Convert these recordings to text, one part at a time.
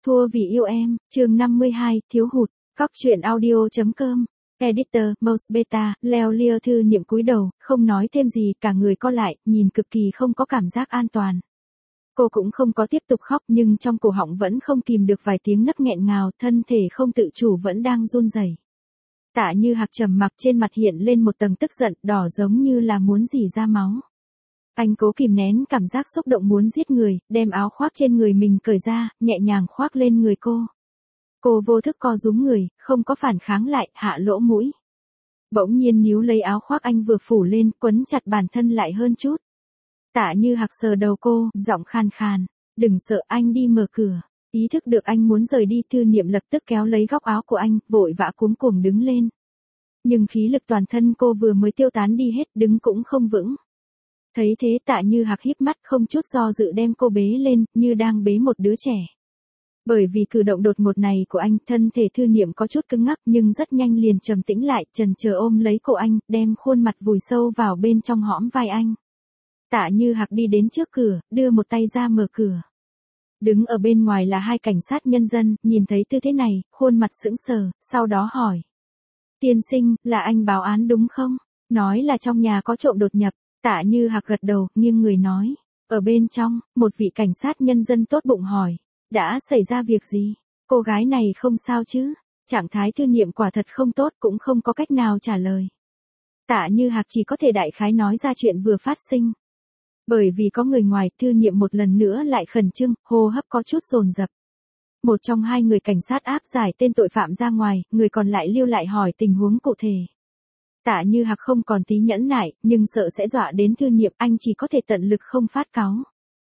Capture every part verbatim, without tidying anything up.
Thua vì yêu em, chương năm mươi hai, thiếu hụt, Cóc truyện audio.com. Editor, Mouse Beta, Leo Lia Thư Niệm cúi đầu, không nói thêm gì, cả người co lại, nhìn cực kỳ không có cảm giác an toàn. Cô cũng không có tiếp tục khóc nhưng trong cổ họng vẫn không kìm được vài tiếng nấc nghẹn ngào, thân thể không tự chủ vẫn đang run rẩy. Tạ Như Hạc trầm mặc, trên mặt hiện lên một tầng tức giận, đỏ giống như là muốn rỉ ra máu. Anh cố kìm nén cảm giác xúc động muốn giết người, đem áo khoác trên người mình cởi ra, nhẹ nhàng khoác lên người cô. Cô vô thức co rúm người, không có phản kháng lại, hạ lỗ mũi. Bỗng nhiên níu lấy áo khoác anh vừa phủ lên, quấn chặt bản thân lại hơn chút. Tạ Như Hạc sờ đầu cô, giọng khàn khàn, đừng sợ, anh đi mở cửa. Ý thức được anh muốn rời đi, Thư Niệm lập tức kéo lấy góc áo của anh, vội vã cuống cuồng đứng lên. Nhưng khí lực toàn thân cô vừa mới tiêu tán đi hết, đứng cũng không vững. Thấy thế Tạ Như Hạc híp mắt, không chút do dự đem cô bế lên, như đang bế một đứa trẻ. Bởi vì cử động đột ngột này của anh, thân thể Thư Niệm có chút cứng ngắc nhưng rất nhanh liền trầm tĩnh lại, chần chờ ôm lấy cổ anh, đem khuôn mặt vùi sâu vào bên trong hõm vai anh. Tạ Như Hạc đi đến trước cửa, đưa một tay ra mở cửa. Đứng ở bên ngoài là hai cảnh sát nhân dân, nhìn thấy tư thế này, khuôn mặt sững sờ, sau đó hỏi. Tiên sinh, là anh báo án đúng không? Nói là trong nhà có trộm đột nhập. Tạ Như Hạc gật đầu, nghiêng người nói. Ở bên trong, một vị cảnh sát nhân dân tốt bụng hỏi. Đã xảy ra việc gì? Cô gái này không sao chứ? Trạng thái Thư Niệm quả thật không tốt, cũng không có cách nào trả lời. Tạ Như Hạc chỉ có thể đại khái nói ra chuyện vừa phát sinh. Bởi vì có người ngoài, Thư Niệm một lần nữa lại khẩn trương, hô hấp có chút dồn dập. Một trong hai người cảnh sát áp giải tên tội phạm ra ngoài, người còn lại lưu lại hỏi tình huống cụ thể. Tạ Như Hạc không còn tí nhẫn nại, nhưng sợ sẽ dọa đến Thư Niệm, anh chỉ có thể tận lực không phát cáu.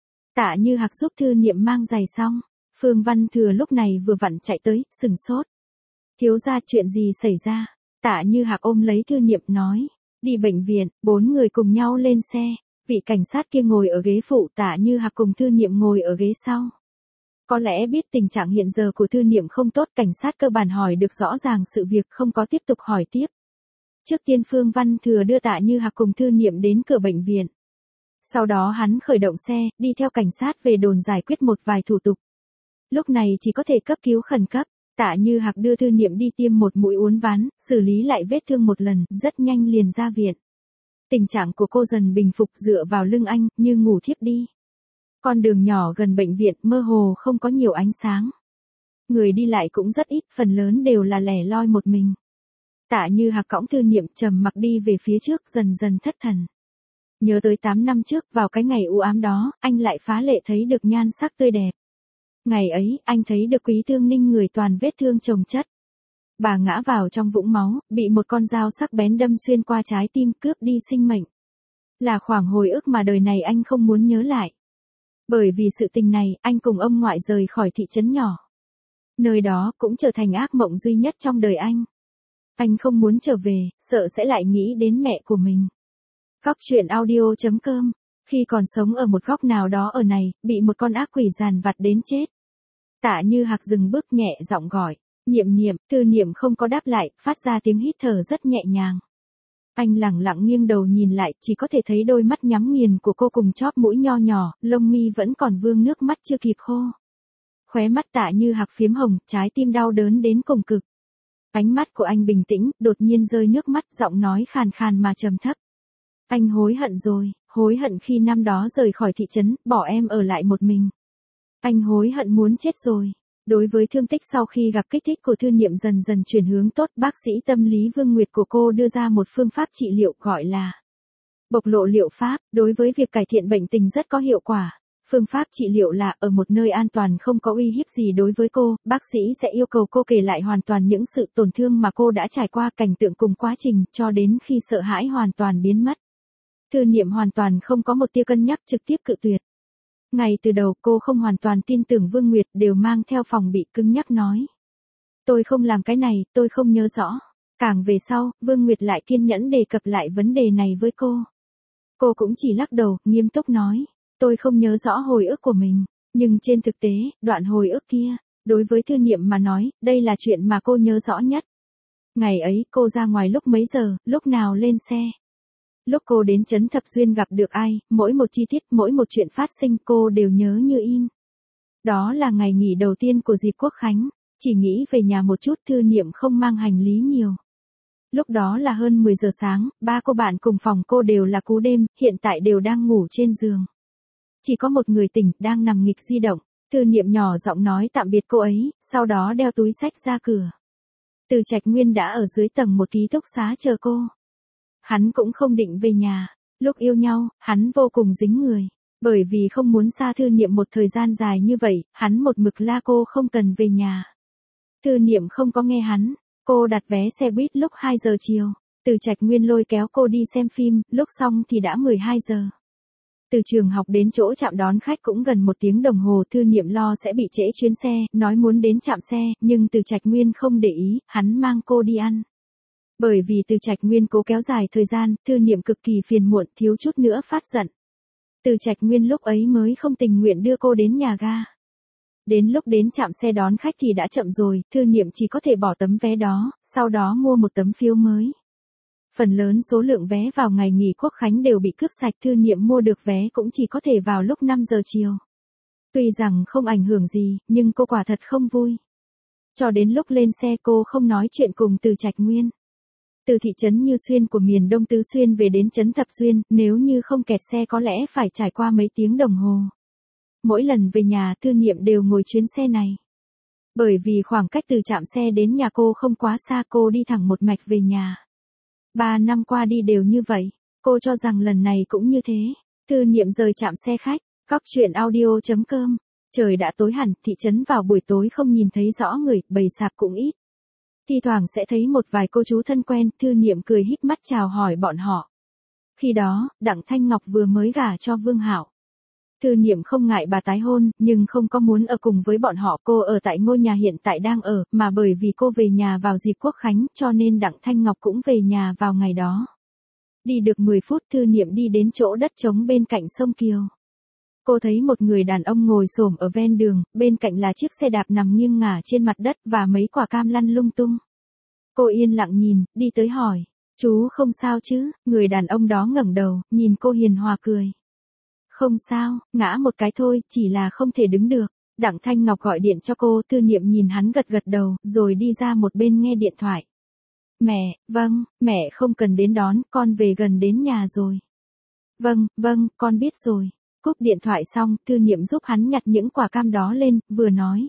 Tạ Như Hạc giúp Thư Niệm mang giày xong, Phương Văn Thừa lúc này vừa vặn chạy tới, sừng sốt. Thiếu gia, chuyện gì xảy ra? Tạ Như Hạc ôm lấy Thư Niệm nói, đi bệnh viện. Bốn người cùng nhau lên xe, vị cảnh sát kia ngồi ở ghế phụ, Tạ Như Hạc cùng Thư Niệm ngồi ở ghế sau. Có lẽ biết tình trạng hiện giờ của Thư Niệm không tốt, cảnh sát cơ bản hỏi được rõ ràng sự việc, không có tiếp tục hỏi tiếp. Trước tiên Phương Văn Thừa đưa Tạ Như Hạc cùng Thư Niệm đến cửa bệnh viện. Sau đó hắn khởi động xe, đi theo cảnh sát về đồn giải quyết một vài thủ tục. Lúc này chỉ có thể cấp cứu khẩn cấp, Tạ Như Hạc đưa Thư Niệm đi tiêm một mũi uốn ván, xử lý lại vết thương một lần, rất nhanh liền ra viện. Tình trạng của cô dần bình phục, dựa vào lưng anh, như ngủ thiếp đi. Con đường nhỏ gần bệnh viện, mơ hồ không có nhiều ánh sáng. Người đi lại cũng rất ít, phần lớn đều là lẻ loi một mình. Tạ Như Hạc cõng Thư Niệm trầm mặc đi về phía trước, dần dần thất thần. Nhớ tới tám năm trước, vào cái ngày u ám đó, anh lại phá lệ thấy được nhan sắc tươi đẹp. Ngày ấy, anh thấy được Quý Thương Ninh người toàn vết thương chồng chất. Bà ngã vào trong vũng máu, bị một con dao sắc bén đâm xuyên qua trái tim, cướp đi sinh mệnh. Là khoảng hồi ức mà đời này anh không muốn nhớ lại. Bởi vì sự tình này, anh cùng ông ngoại rời khỏi thị trấn nhỏ. Nơi đó cũng trở thành ác mộng duy nhất trong đời anh. Anh không muốn trở về, sợ sẽ lại nghĩ đến mẹ của mình. Cóc truyện audio.com. Khi còn sống ở một góc nào đó ở này, bị một con ác quỷ giàn vặt đến chết. Tạ Như Hạc dừng bước, nhẹ giọng gọi. Niệm Niệm. Thư Niệm không có đáp lại, phát ra tiếng hít thở rất nhẹ nhàng. Anh lẳng lặng nghiêng đầu nhìn lại, chỉ có thể thấy đôi mắt nhắm nghiền của cô cùng chóp mũi nho nhỏ, lông mi vẫn còn vương nước mắt chưa kịp khô. Khóe mắt Tạ Như Hạc phiếm hồng, trái tim đau đớn đến cùng cực. Ánh mắt của anh bình tĩnh, đột nhiên rơi nước mắt, giọng nói khàn khàn mà trầm thấp. Anh hối hận rồi, hối hận khi năm đó rời khỏi thị trấn, bỏ em ở lại một mình. Anh hối hận muốn chết rồi. Đối với thương tích sau khi gặp kích thích của Thư Niệm dần dần chuyển hướng tốt, bác sĩ tâm lý Vương Nguyệt của cô đưa ra một phương pháp trị liệu gọi là bộc lộ liệu pháp, đối với việc cải thiện bệnh tình rất có hiệu quả. Phương pháp trị liệu là ở một nơi an toàn không có uy hiếp gì đối với cô, bác sĩ sẽ yêu cầu cô kể lại hoàn toàn những sự tổn thương mà cô đã trải qua, cảnh tượng cùng quá trình, cho đến khi sợ hãi hoàn toàn biến mất. Thư Niệm hoàn toàn không có một tia cân nhắc, trực tiếp cự tuyệt. Ngay từ đầu cô không hoàn toàn tin tưởng Vương Nguyệt, đều mang theo phòng bị, cứng nhắc nói. Tôi không làm cái này, tôi không nhớ rõ. Càng về sau, Vương Nguyệt lại kiên nhẫn đề cập lại vấn đề này với cô. Cô cũng chỉ lắc đầu, nghiêm túc nói. Tôi không nhớ rõ hồi ức của mình, nhưng trên thực tế, đoạn hồi ức kia, đối với Thư Niệm mà nói, đây là chuyện mà cô nhớ rõ nhất. Ngày ấy cô ra ngoài lúc mấy giờ, lúc nào lên xe. Lúc cô đến trấn Thập Duyên gặp được ai, mỗi một chi tiết, mỗi một chuyện phát sinh cô đều nhớ như in. Đó là ngày nghỉ đầu tiên của dịp Quốc Khánh, chỉ nghĩ về nhà một chút, Thư Niệm không mang hành lý nhiều. Lúc đó là hơn mười giờ sáng, ba cô bạn cùng phòng cô đều là cú đêm, hiện tại đều đang ngủ trên giường. Chỉ có một người tỉnh, đang nằm nghịch di động. Thư Niệm nhỏ giọng nói tạm biệt cô ấy, sau đó đeo túi xách ra cửa. Từ Trạch Nguyên đã ở dưới tầng một ký túc xá chờ cô. Hắn cũng không định về nhà. Lúc yêu nhau, hắn vô cùng dính người. Bởi vì không muốn xa Thư Niệm một thời gian dài như vậy, hắn một mực la cô không cần về nhà. Thư Niệm không có nghe hắn. Cô đặt vé xe buýt lúc hai giờ chiều. Từ Trạch Nguyên lôi kéo cô đi xem phim, lúc xong thì đã mười hai giờ. Từ trường học đến chỗ trạm đón khách cũng gần một tiếng đồng hồ. Thư Niệm lo sẽ bị trễ chuyến xe, nói muốn đến trạm xe, nhưng Từ Trạch Nguyên không để ý, hắn mang cô đi ăn. Bởi vì Từ Trạch Nguyên cố kéo dài thời gian, Thư Niệm cực kỳ phiền muộn, thiếu chút nữa phát giận. Từ Trạch Nguyên lúc ấy mới không tình nguyện đưa cô đến nhà ga. Đến lúc đến trạm xe đón khách thì đã chậm rồi, Thư Niệm chỉ có thể bỏ tấm vé đó, sau đó mua một tấm phiếu mới. Phần lớn số lượng vé vào ngày nghỉ Quốc Khánh đều bị cướp sạch, Thư Niệm mua được vé cũng chỉ có thể vào lúc năm giờ chiều. Tuy rằng không ảnh hưởng gì, nhưng cô quả thật không vui. Cho đến lúc lên xe cô không nói chuyện cùng Từ Trạch Nguyên. Từ thị trấn Như Xuyên của miền Đông Tứ Xuyên về đến trấn Thập Xuyên, nếu như không kẹt xe có lẽ phải trải qua mấy tiếng đồng hồ. Mỗi lần về nhà Thư Niệm đều ngồi chuyến xe này. Bởi vì khoảng cách từ trạm xe đến nhà cô không quá xa, cô đi thẳng một mạch về nhà. Ba năm qua đi đều như vậy, cô cho rằng lần này cũng như thế. Thư Niệm rời trạm xe khách, cóc truyện audio chấm com. Trời đã tối hẳn, thị trấn vào buổi tối không nhìn thấy rõ người, bầy sạp cũng ít. Thi thoảng sẽ thấy một vài cô chú thân quen, Thư Niệm cười híp mắt chào hỏi bọn họ. Khi đó, Đặng Thanh Ngọc vừa mới gả cho Vương Hạo. Thư Niệm không ngại bà tái hôn, nhưng không có muốn ở cùng với bọn họ. Cô ở tại ngôi nhà hiện tại đang ở, mà bởi vì cô về nhà vào dịp Quốc Khánh, cho nên Đặng Thanh Ngọc cũng về nhà vào ngày đó. Đi được mười phút, Thư Niệm đi đến chỗ đất trống bên cạnh sông Kiều. Cô thấy một người đàn ông ngồi xổm ở ven đường, bên cạnh là chiếc xe đạp nằm nghiêng ngả trên mặt đất và mấy quả cam lăn lung tung. Cô yên lặng nhìn, đi tới hỏi, chú không sao chứ? Người đàn ông đó ngẩng đầu, nhìn cô hiền hòa cười. Không sao, ngã một cái thôi, chỉ là không thể đứng được. Đặng Thanh Ngọc gọi điện cho cô, Thư Niệm nhìn hắn gật gật đầu, rồi đi ra một bên nghe điện thoại. Mẹ, vâng, mẹ không cần đến đón, con về gần đến nhà rồi. Vâng, vâng, con biết rồi. Cúp điện thoại xong, Thư Niệm giúp hắn nhặt những quả cam đó lên, vừa nói.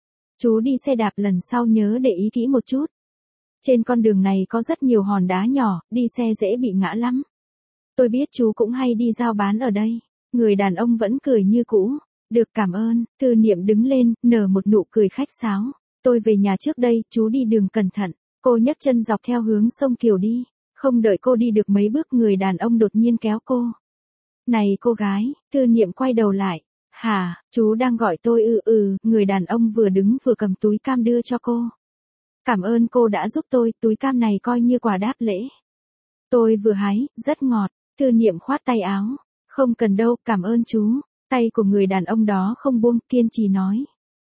Chú đi xe đạp lần sau nhớ để ý kỹ một chút. Trên con đường này có rất nhiều hòn đá nhỏ, đi xe dễ bị ngã lắm. Tôi biết chú cũng hay đi giao bán ở đây. Người đàn ông vẫn cười như cũ. Được, cảm ơn. Thư Niệm đứng lên, nở một nụ cười khách sáo. Tôi về nhà trước đây, chú đi đường cẩn thận. Cô nhấc chân dọc theo hướng sông Kiều đi. Không đợi cô đi được mấy bước, người đàn ông đột nhiên kéo cô. Này cô gái, Thư Niệm quay đầu lại. Hả, chú đang gọi tôi ư? Ừ, người đàn ông vừa đứng vừa cầm túi cam đưa cho cô. Cảm ơn cô đã giúp tôi, túi cam này coi như quà đáp lễ. Tôi vừa hái, rất ngọt. Thư Niệm khoát tay áo. Không cần đâu, cảm ơn chú. Tay của người đàn ông đó không buông, kiên trì nói.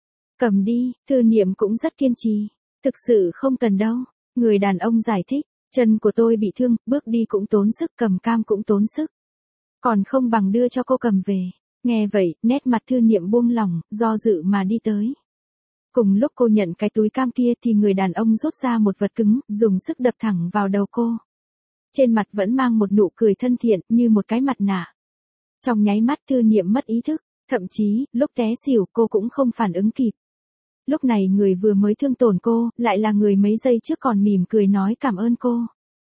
Cầm đi. Thư Niệm cũng rất kiên trì. Thực sự không cần đâu. Người đàn ông giải thích. Chân của tôi bị thương, bước đi cũng tốn sức, cầm cam cũng tốn sức. Còn không bằng đưa cho cô cầm về. Nghe vậy, nét mặt Thư Niệm buông lỏng, do dự mà đi tới. Cùng lúc cô nhận cái túi cam kia thì người đàn ông rút ra một vật cứng, dùng sức đập thẳng vào đầu cô. Trên mặt vẫn mang một nụ cười thân thiện, như một cái mặt nạ. Trong nháy mắt Thư Niệm mất ý thức, thậm chí, lúc té xỉu cô cũng không phản ứng kịp. Lúc này người vừa mới thương tổn cô, lại là người mấy giây trước còn mỉm cười nói cảm ơn cô.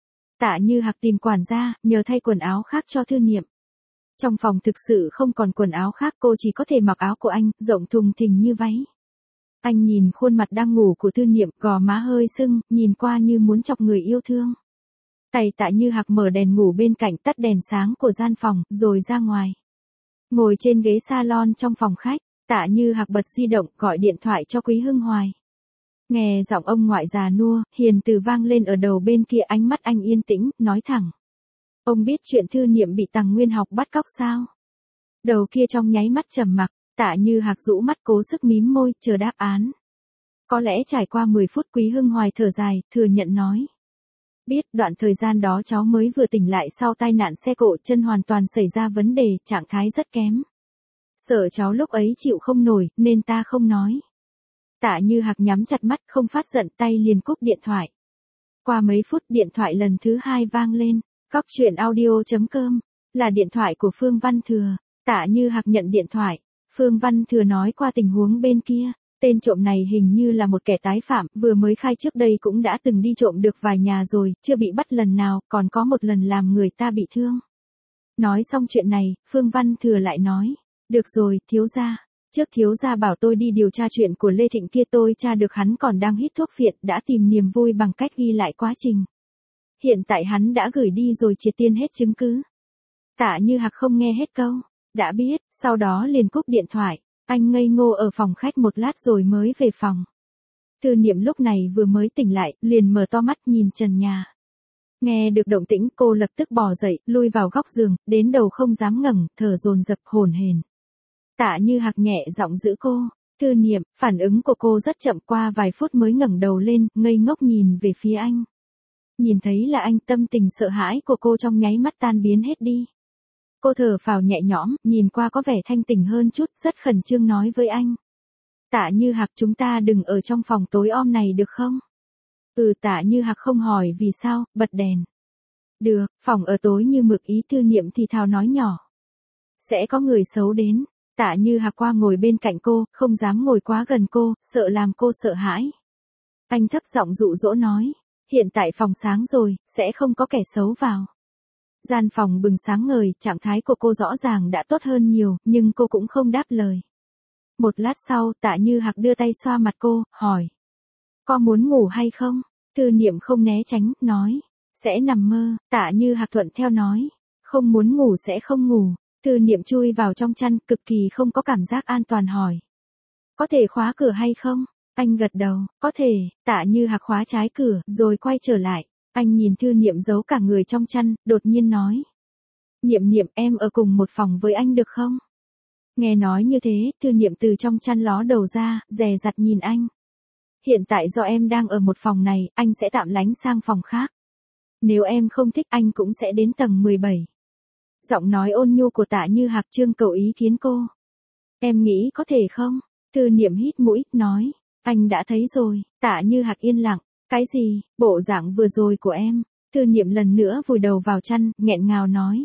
Tạ Như Hạc tìm quản gia, nhờ thay quần áo khác cho Thư Niệm. Trong phòng thực sự không còn quần áo khác, cô chỉ có thể mặc áo của anh, rộng thùng thình như váy. Anh nhìn khuôn mặt đang ngủ của Thư Niệm, gò má hơi sưng, nhìn qua như muốn chọc người yêu thương. Tay Tạ Như Hạc mở đèn ngủ bên cạnh, tắt đèn sáng của gian phòng, rồi ra ngoài. Ngồi trên ghế salon trong phòng khách, Tạ Như Hạc bật di động, gọi điện thoại cho Quý Hưng Hoài. Nghe giọng ông ngoại già nua, hiền từ vang lên ở đầu bên kia, ánh mắt anh yên tĩnh, nói thẳng. Ông biết chuyện Thư Niệm bị Tằng Nguyên Học bắt cóc sao? Đầu kia trong nháy mắt trầm mặc, Tạ Như Hạc rũ mắt cố sức mím môi, chờ đáp án. Có lẽ trải qua mười phút, Quý Hưng Hoài thở dài, thừa nhận nói. Biết, đoạn thời gian đó cháu mới vừa tỉnh lại sau tai nạn xe cộ, chân hoàn toàn xảy ra vấn đề, trạng thái rất kém. Sợ cháu lúc ấy chịu không nổi, nên ta không nói. Tạ Như Hạc nhắm chặt mắt không phát giận tay liền cúp điện thoại. Qua mấy phút điện thoại lần thứ hai vang lên, Cóc truyện audio.com, là điện thoại của Phương Văn Thừa. Tạ Như Hạc nhận điện thoại, Phương Văn Thừa nói qua tình huống bên kia, tên trộm này hình như là một kẻ tái phạm, vừa mới khai trước đây cũng đã từng đi trộm được vài nhà rồi, chưa bị bắt lần nào, còn có một lần làm người ta bị thương. Nói xong chuyện này, Phương Văn Thừa lại nói, được rồi, thiếu gia. Trước thiếu gia bảo tôi đi điều tra chuyện của Lê Thịnh kia, tôi tra được hắn còn đang hít thuốc phiện, đã tìm niềm vui bằng cách ghi lại quá trình. Hiện tại hắn đã gửi đi rồi, triệt tiên hết chứng cứ. Tạ Như Hạc không nghe hết câu, đã biết, sau đó liền cúp điện thoại, anh ngây ngô ở phòng khách một lát rồi mới về phòng. Tư Niệm lúc này vừa mới tỉnh lại, liền mở to mắt nhìn trần nhà. Nghe được động tĩnh cô lập tức bò dậy, lui vào góc giường, đến đầu không dám ngẩng, thở dồn dập hổn hển. Tạ Như Hạc nhẹ giọng giữ cô, Tư Niệm, phản ứng của cô rất chậm, qua vài phút mới ngẩng đầu lên, ngây ngốc nhìn về phía anh. Nhìn thấy là anh, tâm tình sợ hãi của cô trong nháy mắt tan biến hết đi. Cô thở phào nhẹ nhõm, nhìn qua có vẻ thanh tỉnh hơn chút, rất khẩn trương nói với anh. Tạ Như Hạc, chúng ta đừng ở trong phòng tối om này được không? Ừ, Tạ Như Hạc không hỏi vì sao, bật đèn. Được, phòng ở tối như mực, ý Tư Niệm thì thào nói nhỏ. Sẽ có người xấu đến. Tạ Như Hạc qua ngồi bên cạnh cô, không dám ngồi quá gần cô, sợ làm cô sợ hãi. Anh thấp giọng dụ dỗ nói, hiện tại phòng sáng rồi, sẽ không có kẻ xấu vào. Gian phòng bừng sáng ngời, trạng thái của cô rõ ràng đã tốt hơn nhiều, nhưng cô cũng không đáp lời. Một lát sau, Tạ Như Hạc đưa tay xoa mặt cô, hỏi. Có muốn ngủ hay không? Tư Niệm không né tránh, nói. Sẽ nằm mơ. Tạ Như Hạc thuận theo nói. Không muốn ngủ sẽ không ngủ. Tư Niệm chui vào trong chăn, cực kỳ không có cảm giác an toàn hỏi. Có thể khóa cửa hay không? Anh gật đầu, có thể. Tạ Như Hạc khóa trái cửa, rồi quay trở lại. Anh nhìn Tư Niệm giấu cả người trong chăn, đột nhiên nói. Niệm Niệm, em ở cùng một phòng với anh được không? Nghe nói như thế, Tư Niệm từ trong chăn ló đầu ra, dè dặt nhìn anh. Hiện tại do em đang ở một phòng này, anh sẽ tạm lánh sang phòng khác. Nếu em không thích, anh cũng sẽ đến tầng mười bảy. Giọng nói ôn nhu của Tạ Như Hạc trưng cầu ý kiến cô. Em nghĩ có thể không? Tư Niệm hít mũi, nói. Anh đã thấy rồi. Tạ Như Hạc yên lặng. Cái gì? Bộ dạng vừa rồi của em. Tư Niệm lần nữa vùi đầu vào chăn, nghẹn ngào nói.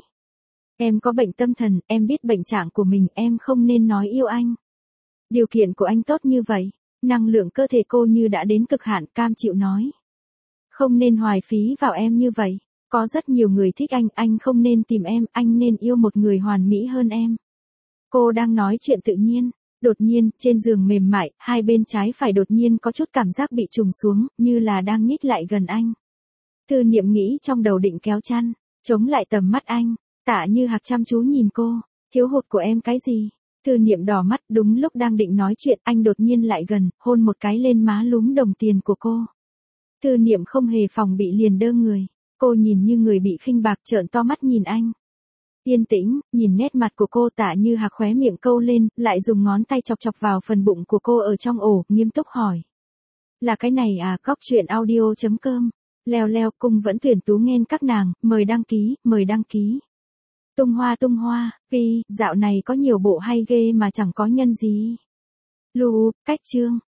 Em có bệnh tâm thần, em biết bệnh trạng của mình, em không nên nói yêu anh. Điều kiện của anh tốt như vậy. Năng lượng cơ thể cô như đã đến cực hạn, cam chịu nói. Không nên hoài phí vào em như vậy. Có rất nhiều người thích anh, anh không nên tìm em, anh nên yêu một người hoàn mỹ hơn em. Cô đang nói chuyện tự nhiên. Đột nhiên, trên giường mềm mại, hai bên trái phải đột nhiên có chút cảm giác bị trùng xuống, như là đang nhích lại gần anh. Tư Niệm nghĩ trong đầu định kéo chăn, chống lại tầm mắt anh. Tạ Như Hạc chăm chú nhìn cô. Thiếu hụt của em cái gì? Tư Niệm đỏ mắt, đúng lúc đang định nói chuyện, anh đột nhiên lại gần, hôn một cái lên má lúm đồng tiền của cô. Tư Niệm không hề phòng bị liền đơ người. Cô nhìn như người bị khinh bạc, trợn to mắt nhìn anh. Yên tĩnh, nhìn nét mặt của cô, Tạ Như Hạc khóe miệng câu lên, lại dùng ngón tay chọc chọc vào phần bụng của cô ở trong ổ, nghiêm túc hỏi. Là cái này à? Cóc truyện audio.com, leo leo, cung vẫn tuyển tú nghênh các nàng, mời đăng ký, mời đăng ký. Tung hoa tung hoa, vì, dạo này có nhiều bộ hay ghê mà chẳng có nhân gì. Lưu, cách chương.